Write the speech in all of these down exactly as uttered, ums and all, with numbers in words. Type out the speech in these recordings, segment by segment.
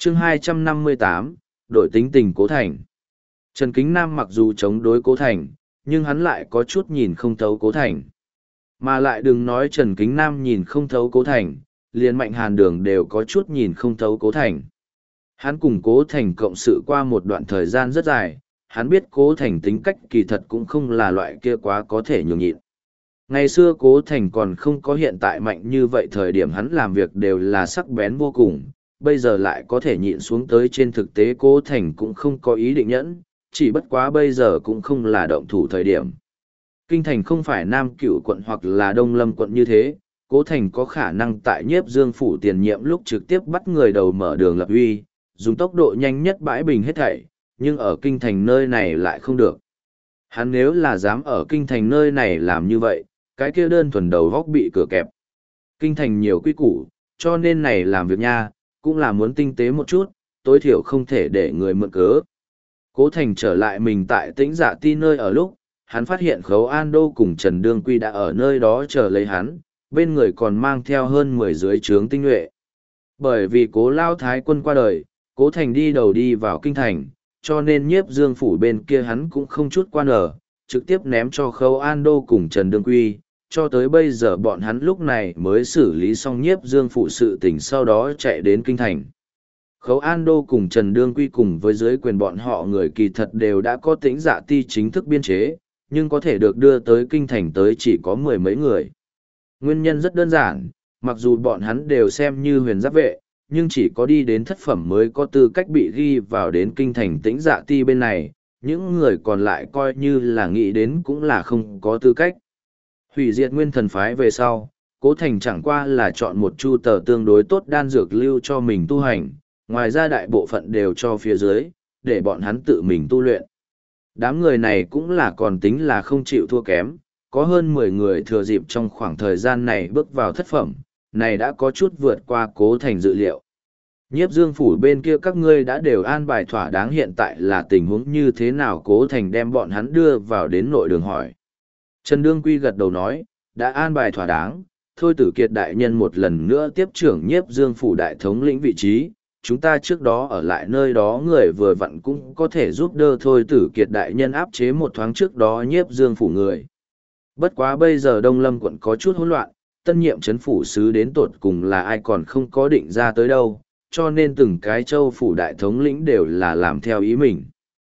chương hai trăm năm mươi tám, đội tính tình Cố Thành. Trần Kính Nam mặc dù chống đối Cố Thành, nhưng hắn lại có chút nhìn không thấu Cố Thành. Mà lại đừng nói Trần Kính Nam nhìn không thấu Cố Thành, liền Mạnh Hàn Đường đều có chút nhìn không thấu Cố Thành. Hắn cùng Cố Thành cộng sự qua một đoạn thời gian rất dài, hắn biết Cố Thành tính cách kỳ thật cũng không là loại kia quá có thể nhường nhịn. Ngày xưa Cố Thành còn không có hiện tại mạnh như vậy, thời điểm hắn làm việc đều là sắc bén vô cùng, bây giờ lại có thể nhịn xuống tới. Trên thực tế Cố Thành cũng không có ý định nhẫn, chỉ bất quá bây giờ cũng không là động thủ thời điểm. Kinh thành không phải Nam Cửu quận hoặc là Đông Lâm quận như thế, Cố Thành có khả năng tại Nhiếp Dương phủ tiền nhiệm lúc trực tiếp bắt người đầu mở đường lập uy, dùng tốc độ nhanh nhất bãi bình hết thảy, nhưng ở kinh thành nơi này lại không được. Hắn nếu là dám ở kinh thành nơi này làm như vậy, cái kia đơn thuần đầu góc bị cửa kẹp. Kinh thành nhiều quy củ, cho nên này làm việc nha, cũng là muốn tinh tế một chút, tối thiểu không thể để người mượn cớ. Cố Thành trở lại mình tại Tĩnh Dạ Ti nơi ở lúc, hắn phát hiện Khấu An Đô cùng Trần Đương Quy đã ở nơi đó chờ lấy hắn, bên người còn mang theo hơn mười dưới trướng tinh nhuệ. Bởi vì Cố Lao Thái quân qua đời, Cố Thành đi đầu đi vào kinh thành, cho nên Nhiếp Dương phủ bên kia hắn cũng không chút quan ở, trực tiếp ném cho Khấu An Đô cùng Trần Đương Quy, cho tới bây giờ bọn hắn lúc này mới xử lý xong Nhiếp Dương phủ sự tình, sau đó chạy đến kinh thành. Khấu An Đô cùng Trần Đương Quy cùng với dưới quyền bọn họ người kỳ thật đều đã có Tĩnh Dạ Ti chính thức biên chế, nhưng có thể được đưa tới kinh thành tới chỉ có mười mấy người. Nguyên nhân rất đơn giản, mặc dù bọn hắn đều xem như huyền giáp vệ, nhưng chỉ có đi đến thất phẩm mới có tư cách bị ghi vào đến kinh thành Tĩnh Dạ Ti bên này, những người còn lại coi như là nghĩ đến cũng là không có tư cách. Hủy diệt Nguyên Thần phái về sau, Cố Thành chẳng qua là chọn một chu tờ tương đối tốt đan dược lưu cho mình tu hành, ngoài ra đại bộ phận đều cho phía dưới, để bọn hắn tự mình tu luyện. Đám người này cũng là còn tính là không chịu thua kém, có hơn mười người thừa dịp trong khoảng thời gian này bước vào thất phẩm, này đã có chút vượt qua Cố Thành dự liệu. Nhiếp Dương phủ bên kia các ngươi đã đều an bài thỏa đáng, hiện tại là tình huống như thế nào? Cố Thành đem bọn hắn đưa vào đến nội đường hỏi. Trần Đương Quy gật đầu nói, đã an bài thỏa đáng, Thôi Tử Kiệt đại nhân một lần nữa tiếp trưởng Nhiếp Dương phủ đại thống lĩnh vị trí, chúng ta trước đó ở lại nơi đó người vừa vặn cũng có thể giúp đỡ Thôi Tử Kiệt đại nhân áp chế một thoáng trước đó Nhiếp Dương phủ người. Bất quá bây giờ Đông Lâm quận có chút hỗn loạn, tân nhiệm trấn phủ sứ đến tột cùng là ai còn không có định ra tới đâu, cho nên từng cái châu phủ đại thống lĩnh đều là làm theo ý mình.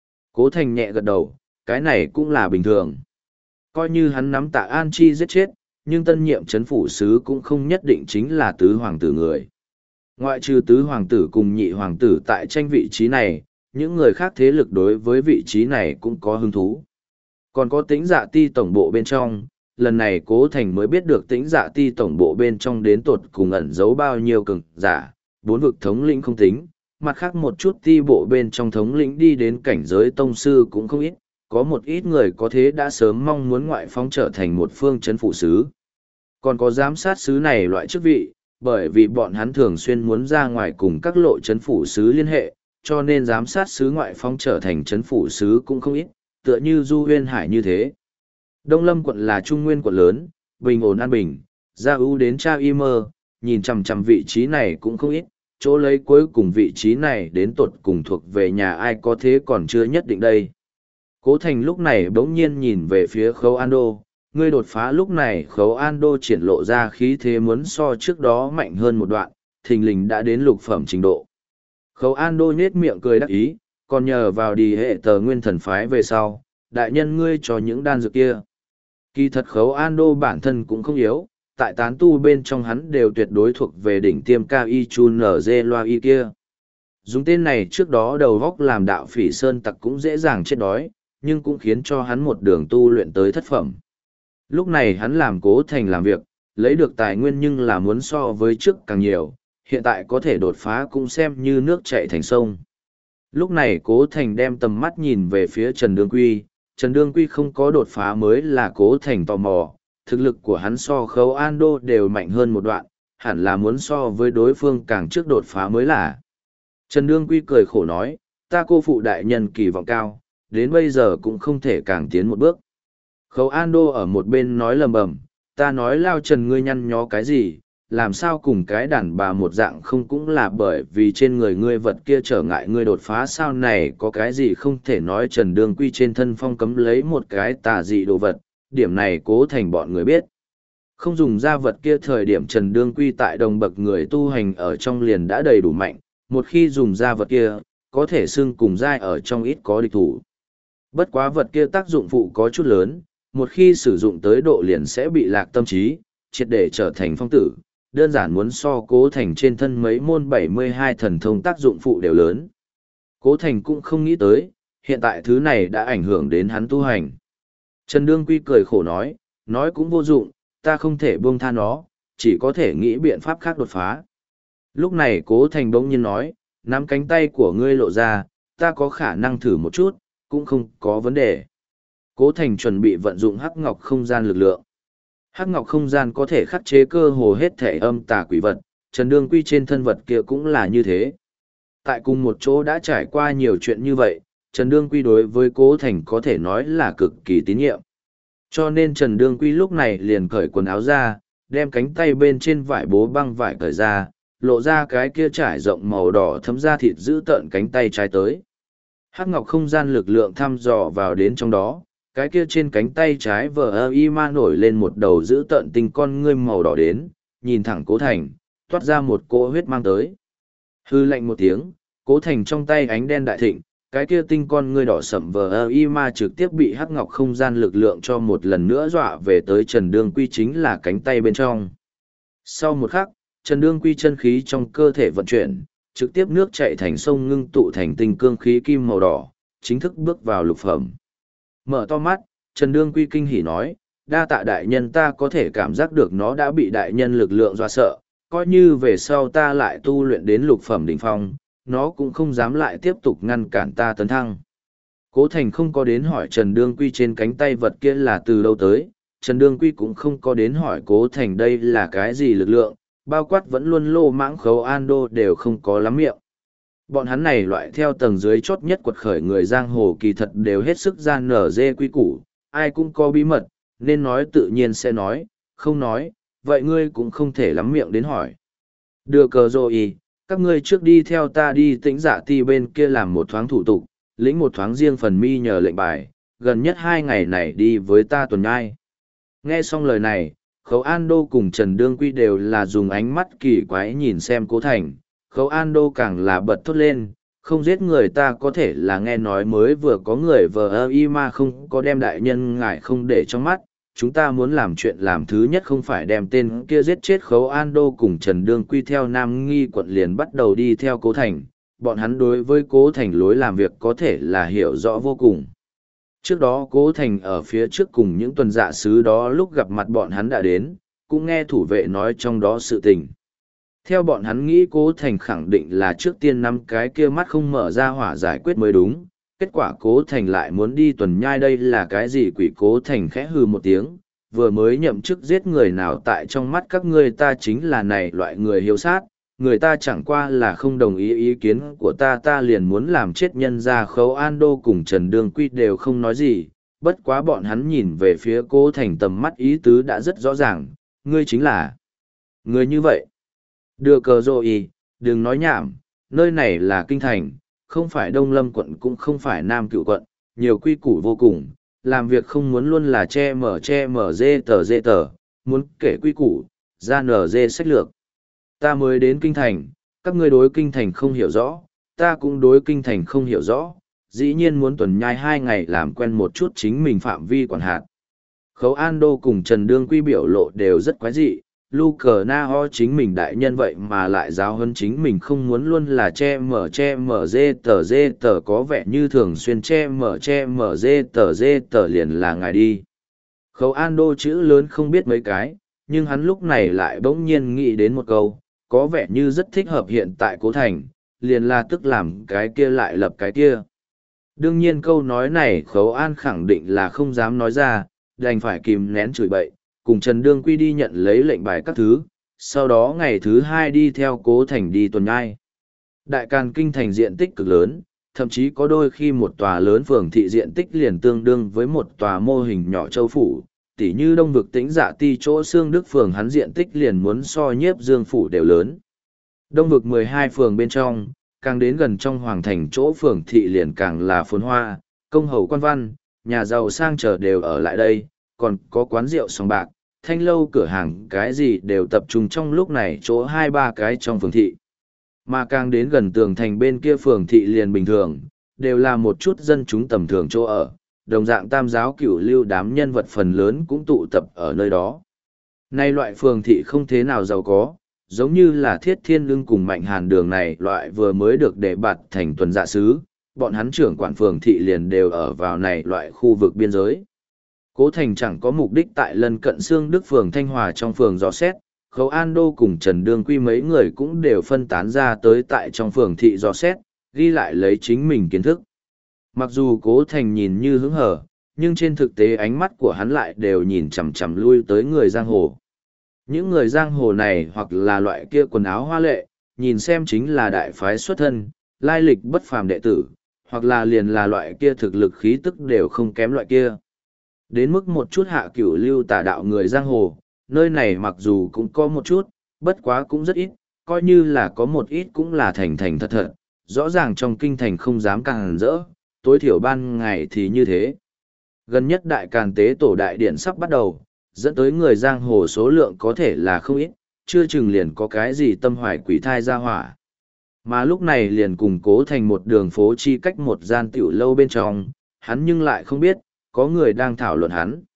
Cố Thành nhẹ gật đầu, cái này cũng là bình thường. Coi như hắn nắm Tạ An Chi giết chết, nhưng tân nhiệm trấn phủ sứ cũng không nhất định chính là tứ hoàng tử người. Ngoại trừ tứ hoàng tử cùng nhị hoàng tử tại tranh vị trí này, những người khác thế lực đối với vị trí này cũng có hứng thú. Còn có Tĩnh Dạ Ti tổng bộ bên trong, lần này Cố Thành mới biết được Tĩnh Dạ Ti tổng bộ bên trong đến tột cùng ẩn giấu bao nhiêu cường giả, bốn vực thống lĩnh không tính, mặt khác một chút ti bộ bên trong thống lĩnh đi đến cảnh giới tông sư cũng không ít, có một ít người có thế đã sớm mong muốn ngoại phóng trở thành một phương trấn phủ sứ. Còn có giám sát sứ này loại chức vị, bởi vì bọn hắn thường xuyên muốn ra ngoài cùng các lộ trấn phủ sứ liên hệ, cho nên giám sát sứ ngoại phóng trở thành trấn phủ sứ cũng không ít, tựa như Du Huyên Hải như thế. Đông Lâm quận là trung nguyên quận lớn, bình ổn an bình, gia ưu đến cha y mơ, nhìn chằm chằm vị trí này cũng không ít, chỗ lấy cuối cùng vị trí này đến tột cùng thuộc về nhà ai có thế còn chưa nhất định đây. Cố Thành lúc này bỗng nhiên nhìn về phía Khấu An Đô, ngươi đột phá. Lúc này Khấu An Đô triển lộ ra khí thế muốn so trước đó mạnh hơn một đoạn, thình lình đã đến lục phẩm trình độ. Khấu An Đô nhếch miệng cười đắc ý, còn nhờ vào đi hệ tờ Nguyên Thần phái về sau, đại nhân ngươi cho những đan dược kia. Kỳ thật Khấu An Đô bản thân cũng không yếu, tại tán tu bên trong hắn đều tuyệt đối thuộc về đỉnh tiêm cao y chun nở dê loa y kia. Dùng tên này trước đó đầu góc làm đạo phỉ sơn tặc cũng dễ dàng chết đói, nhưng cũng khiến cho hắn một đường tu luyện tới thất phẩm. Lúc này hắn làm Cố Thành làm việc, lấy được tài nguyên nhưng là muốn so với trước càng nhiều, hiện tại có thể đột phá cũng xem như nước chảy thành sông. Lúc này Cố Thành đem tầm mắt nhìn về phía Trần Đương Quy, Trần Đương Quy không có đột phá mới là Cố Thành tò mò, thực lực của hắn so Khấu An Đô đều mạnh hơn một đoạn, hẳn là muốn so với đối phương càng trước đột phá mới là. Trần Đương Quy cười khổ nói, ta cô phụ đại nhân kỳ vọng cao, đến bây giờ cũng không thể càng tiến một bước. Khấu An Đô ở một bên nói lầm bầm, ta nói lao Trần ngươi nhăn nhó cái gì, làm sao cùng cái đàn bà một dạng không cũng là bởi vì trên người ngươi vật kia trở ngại ngươi đột phá sao này có cái gì không thể nói Trần Đương Quy trên thân phong cấm lấy một cái tà dị đồ vật, điểm này Cố Thành bọn người biết. Không dùng ra vật kia thời điểm Trần Đương Quy tại đồng bậc người tu hành ở trong liền đã đầy đủ mạnh, một khi dùng ra vật kia, có thể xưng cùng giai ở trong ít có địch thủ. Bất quá vật kia tác dụng phụ có chút lớn, một khi sử dụng tới độ liền sẽ bị lạc tâm trí, triệt để trở thành phong tử, đơn giản muốn so Cố Thành trên thân mấy môn bảy mươi hai thần thông tác dụng phụ đều lớn. Cố Thành cũng không nghĩ tới, hiện tại thứ này đã ảnh hưởng đến hắn tu hành. Trần Đương Quy cười khổ nói, nói cũng vô dụng, ta không thể buông tha nó, chỉ có thể nghĩ biện pháp khác đột phá. Lúc này Cố Thành bỗng nhiên nói, nắm cánh tay của ngươi lộ ra, ta có khả năng thử một chút, cũng không có vấn đề. Cố Thành chuẩn bị vận dụng hắc ngọc không gian lực lượng. Hắc ngọc không gian có thể khắc chế cơ hồ hết thể âm tà quỷ vật, Trần Đương Quy trên thân vật kia cũng là như thế. Tại cùng một chỗ đã trải qua nhiều chuyện như vậy, Trần Đương Quy đối với Cố Thành có thể nói là cực kỳ tín nhiệm. Cho nên Trần Đương Quy lúc này liền cởi quần áo ra, đem cánh tay bên trên vải bố băng vải cởi ra, lộ ra cái kia trải rộng màu đỏ thấm ra thịt giữ tợn cánh tay trái tới. Hắc ngọc không gian lực lượng thăm dò vào đến trong đó, cái kia trên cánh tay trái vờ ơ y ma nổi lên một đầu giữ tợn tinh con ngươi màu đỏ đến, nhìn thẳng Cố Thành, toát ra một cỗ huyết mang tới. Hư lạnh một tiếng, Cố Thành trong tay ánh đen đại thịnh, cái kia tinh con ngươi đỏ sậm vờ ơ y ma trực tiếp bị hắc ngọc không gian lực lượng cho một lần nữa dọa về tới Trần Đương Quy chính là cánh tay bên trong. Sau một khắc, Trần Đương Quy chân khí trong cơ thể vận chuyển, trực tiếp nước chạy thành sông ngưng tụ thành tinh cương khí kim màu đỏ, chính thức bước vào lục phẩm. Mở to mắt, Trần Đương Quy kinh hỉ nói, đa tạ đại nhân ta có thể cảm giác được nó đã bị đại nhân lực lượng dọa sợ, coi như về sau ta lại tu luyện đến lục phẩm đỉnh phong, nó cũng không dám lại tiếp tục ngăn cản ta tấn thăng. Cố Thành không có đến hỏi Trần Đương Quy trên cánh tay vật kia là từ đâu tới, Trần Đương Quy cũng không có đến hỏi Cố Thành đây là cái gì lực lượng, bao quát vẫn luôn lô mãng khấu an đô đều không có lắm miệng. Bọn hắn này loại theo tầng dưới chốt nhất quật khởi người giang hồ kỳ thật đều hết sức gian nở dê quy củ, ai cũng có bí mật, nên nói tự nhiên sẽ nói, không nói, vậy ngươi cũng không thể lắm miệng đến hỏi. Đưa cờ rồi, các ngươi trước đi theo ta đi tĩnh giả ti bên kia làm một thoáng thủ tục, lĩnh một thoáng riêng phần mi nhờ lệnh bài, gần nhất hai ngày này đi với ta tuần nhai. Nghe xong lời này, Khấu An Đô cùng Trần Đương Quy đều là dùng ánh mắt kỳ quái nhìn xem Cố Thành, Khấu An Đô càng là bật thốt lên, không giết người ta có thể là nghe nói mới vừa có người vờ ơ y ma không có đem đại nhân ngài không để trong mắt, chúng ta muốn làm chuyện làm thứ nhất không phải đem tên kia giết chết Khấu An Đô cùng Trần Đương Quy theo Nam Nghi quận liền bắt đầu đi theo Cố Thành, bọn hắn đối với Cố Thành lối làm việc có thể là hiểu rõ vô cùng. Trước đó Cố Thành ở phía trước cùng những tuần dạ sứ đó lúc gặp mặt bọn hắn đã đến, cũng nghe thủ vệ nói trong đó sự tình. Theo bọn hắn nghĩ Cố Thành khẳng định là trước tiên năm cái kia mắt không mở ra hỏa giải quyết mới đúng, kết quả Cố Thành lại muốn đi tuần nhai đây là cái gì quỷ. Cố Thành khẽ hừ một tiếng, vừa mới nhậm chức giết người nào tại trong mắt các ngươi ta chính là này loại người hiếu sát, người ta chẳng qua là không đồng ý ý kiến của ta ta liền muốn làm chết nhân ra. Khấu An Đô cùng Trần Đương Quy đều không nói gì, bất quá bọn hắn nhìn về phía Cố Thành tầm mắt ý tứ đã rất rõ ràng, ngươi chính là người như vậy. Đưa cờ rồi, đừng nói nhảm, nơi này là kinh thành, không phải Đông Lâm quận cũng không phải Nam Cựu quận, nhiều quy củ vô cùng, làm việc không muốn luôn là che mở che mở dê tờ dê tờ, muốn kể quy củ, ra nở dê sách lược. Ta mới đến kinh thành, các ngươi đối kinh thành không hiểu rõ, ta cũng đối kinh thành không hiểu rõ, dĩ nhiên muốn tuần nhai hai ngày làm quen một chút chính mình phạm vi quản hạt. Khấu An Đô cùng Trần Đương Quy biểu lộ đều rất quái dị, Lu Cờ Na Ho chính mình đại nhân vậy mà lại giáo hơn chính mình không muốn luôn là che mở che mở dê tờ dê tờ có vẻ như thường xuyên che mở che mở dê tờ dê tờ liền là ngài đi. Khấu An Đô chữ lớn không biết mấy cái, nhưng hắn lúc này lại bỗng nhiên nghĩ đến một câu, có vẻ như rất thích hợp hiện tại Cố Thành, liền là tức làm cái kia lại lập cái kia. Đương nhiên câu nói này Khấu An khẳng định là không dám nói ra, đành phải kìm nén chửi bậy, cùng Trần Đương Quy đi nhận lấy lệnh bài các thứ, sau đó ngày thứ hai đi theo Cố Thành đi tuần nhai. Đại Càn Kinh thành diện tích cực lớn, thậm chí có đôi khi một tòa lớn phường thị diện tích liền tương đương với một tòa mô hình nhỏ châu phủ, tỉ như đông vực tĩnh dạ ti chỗ xương đức phường hắn diện tích liền muốn so nhiếp dương phủ đều lớn. Đông vực mười hai phường bên trong, càng đến gần trong hoàng thành chỗ phường thị liền càng là phồn hoa, công hầu quan văn, nhà giàu sang chờ đều ở lại đây, còn có quán rượu sòng bạc, thanh lâu cửa hàng cái gì đều tập trung trong lúc này chỗ hai ba cái trong phường thị. Mà càng đến gần tường thành bên kia phường thị liền bình thường, đều là một chút dân chúng tầm thường chỗ ở, đồng dạng tam giáo cửu lưu đám nhân vật phần lớn cũng tụ tập ở nơi đó. Nay loại phường thị không thế nào giàu có, giống như là Thiết Thiên Lương cùng Mạnh Hàn Đường này loại vừa mới được đề bạt thành tuần dạ sứ, bọn hắn trưởng quản phường thị liền đều ở vào này loại khu vực biên giới. Cố Thành chẳng có mục đích tại lân cận xương Đức phường Thanh Hòa trong phường dò xét, Khấu An Đô cùng Trần Đương Quy mấy người cũng đều phân tán ra tới tại trong phường thị dò xét, ghi lại lấy chính mình kiến thức. Mặc dù Cố Thành nhìn như hứng hở, nhưng trên thực tế ánh mắt của hắn lại đều nhìn chằm chằm lui tới người giang hồ. Những người giang hồ này hoặc là loại kia quần áo hoa lệ, nhìn xem chính là đại phái xuất thân, lai lịch bất phàm đệ tử, hoặc là liền là loại kia thực lực khí tức đều không kém loại kia. Đến mức một chút hạ cửu lưu tà đạo người giang hồ, nơi này mặc dù cũng có một chút, bất quá cũng rất ít, coi như là có một ít cũng là thành thành thật thật, rõ ràng trong kinh thành không dám càng rỡ, tối thiểu ban ngày thì như thế. Gần nhất đại càn tế tổ đại điện sắp bắt đầu, dẫn tới người giang hồ số lượng có thể là không ít, chưa chừng liền có cái gì tâm hoài quỷ thai ra hỏa. Mà lúc này liền cùng Cố Thành một đường phố chi cách một gian tiểu lâu bên trong, hắn nhưng lại không biết, có người đang thảo luận hắn.